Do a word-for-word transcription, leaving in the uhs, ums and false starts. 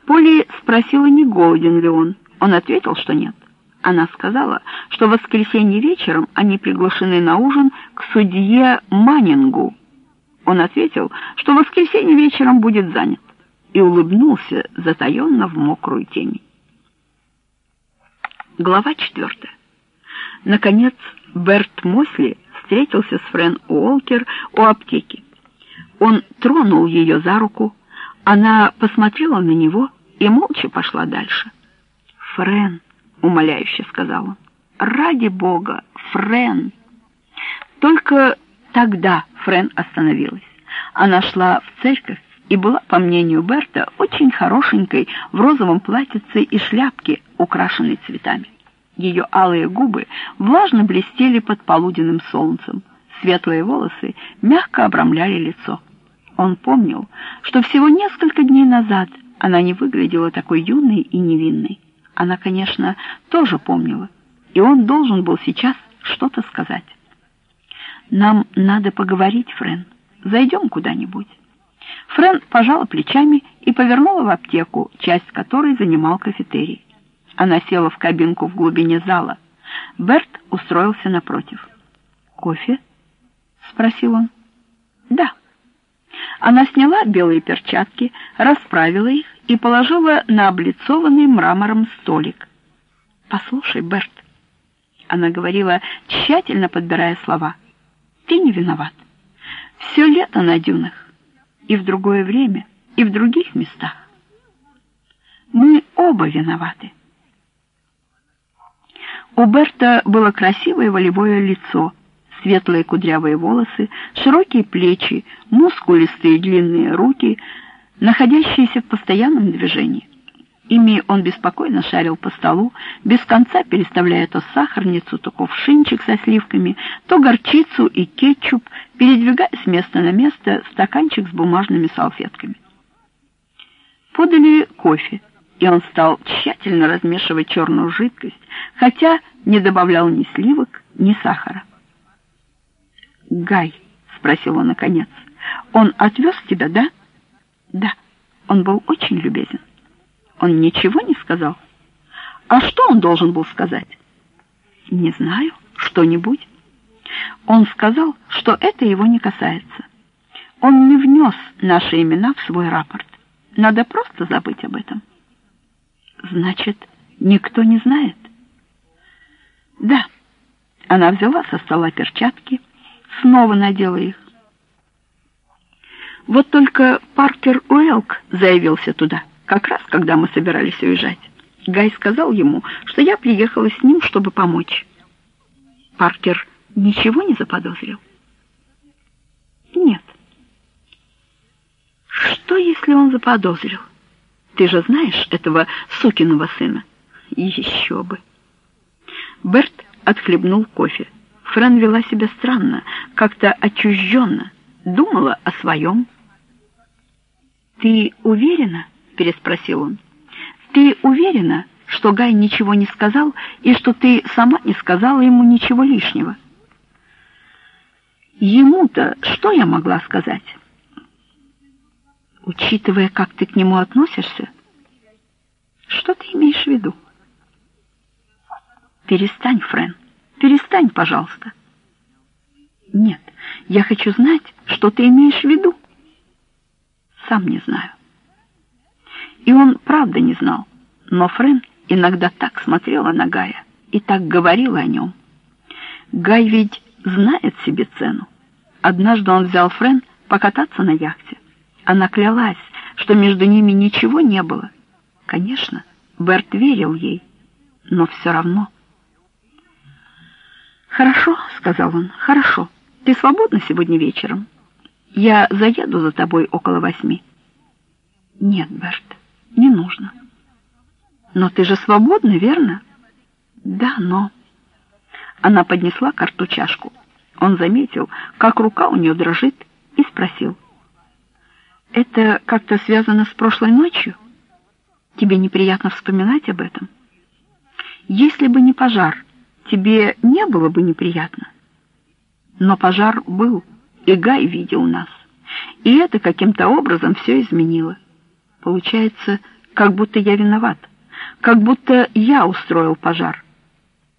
Полли спросила, не голоден ли он. Он ответил, что нет. Она сказала, что в воскресенье вечером они приглашены на ужин к судье Маннингу. Он ответил, что в воскресенье вечером будет занят, и улыбнулся затаенно в мокрую темень. Глава четвертая. Наконец, Берт Мосли встретился с Френ Уолкер у аптеки. Он тронул ее за руку, она посмотрела на него и молча пошла дальше. «Френ», — умоляюще сказал он, — «ради Бога, Френ». Только тогда Френ остановилась. Она шла в церковь и была, по мнению Берта, очень хорошенькой в розовом платьице и шляпке, украшенной цветами. Ее алые губы влажно блестели под полуденным солнцем, светлые волосы мягко обрамляли лицо. Он помнил, что всего несколько дней назад она не выглядела такой юной и невинной. Она, конечно, тоже помнила, и он должен был сейчас что-то сказать. «Нам надо поговорить, Френ. Зайдем куда-нибудь». Френ пожала плечами и повернула в аптеку, часть которой занимал кафетерий. Она села в кабинку в глубине зала. Берт устроился напротив. «Кофе?» — спросил он. «Да». Она сняла белые перчатки, расправила их и положила на облицованный мрамором столик. «Послушай, Берт», — она говорила, тщательно подбирая слова, — «ты не виноват. Все лето на дюнах, и в другое время, и в других местах. Мы оба виноваты». У Берта было красивое волевое лицо, светлые кудрявые волосы, широкие плечи, мускулистые длинные руки, находящиеся в постоянном движении. Ими он беспокойно шарил по столу, без конца переставляя то сахарницу, то кувшинчик со сливками, то горчицу и кетчуп, передвигая с места на место стаканчик с бумажными салфетками. Подали кофе, и он стал тщательно размешивать черную жидкость, хотя не добавлял ни сливок, ни сахара. «Гай», — спросил он наконец, — «он отвез тебя, да?» «Да, он был очень любезен». «Он ничего не сказал?» «А что он должен был сказать?» «Не знаю, что-нибудь». «Он сказал, что это его не касается. Он не внес наши имена в свой рапорт. Надо просто забыть об этом». «Значит, никто не знает?» «Да». Она взяла со стола перчатки, снова надела их. «Вот только Паркер Уэлк заявился туда, как раз когда мы собирались уезжать. Гай сказал ему, что я приехала с ним, чтобы помочь». «Паркер ничего не заподозрил?» «Нет». «Что, если он заподозрил? Ты же знаешь этого сукиного сына?» «Еще бы». Берт отхлебнул кофе. Френ вела себя странно, как-то отчужденно, думала о своем. «Ты уверена?» — переспросил он. «Ты уверена, что Гай ничего не сказал и что ты сама не сказала ему ничего лишнего?» «Ему-то что я могла сказать?» «Учитывая, как ты к нему относишься, что ты имеешь в виду?» «Перестань, Френ, перестань, пожалуйста». «Нет, я хочу знать, что ты имеешь в виду». «Сам не знаю». И он правда не знал, но Френ иногда так смотрела на Гая и так говорила о нем. Гай ведь знает себе цену. Однажды он взял Френ покататься на яхте. Она клялась, что между ними ничего не было. Конечно, Берт верил ей, но все равно. «Хорошо», — сказал он, — «хорошо. Ты свободна сегодня вечером? Я заеду за тобой около восьми». «Нет, Берт, не нужно». «Но ты же свободна, верно?» «Да, но...» Она поднесла к рту чашку. Он заметил, как рука у нее дрожит, и спросил: «Это как-то связано с прошлой ночью? Тебе неприятно вспоминать об этом? Если бы не пожар, тебе не было бы неприятно?» Но пожар был, и Гай видел нас. И это каким-то образом все изменило. Получается, как будто я виноват, как будто я устроил пожар.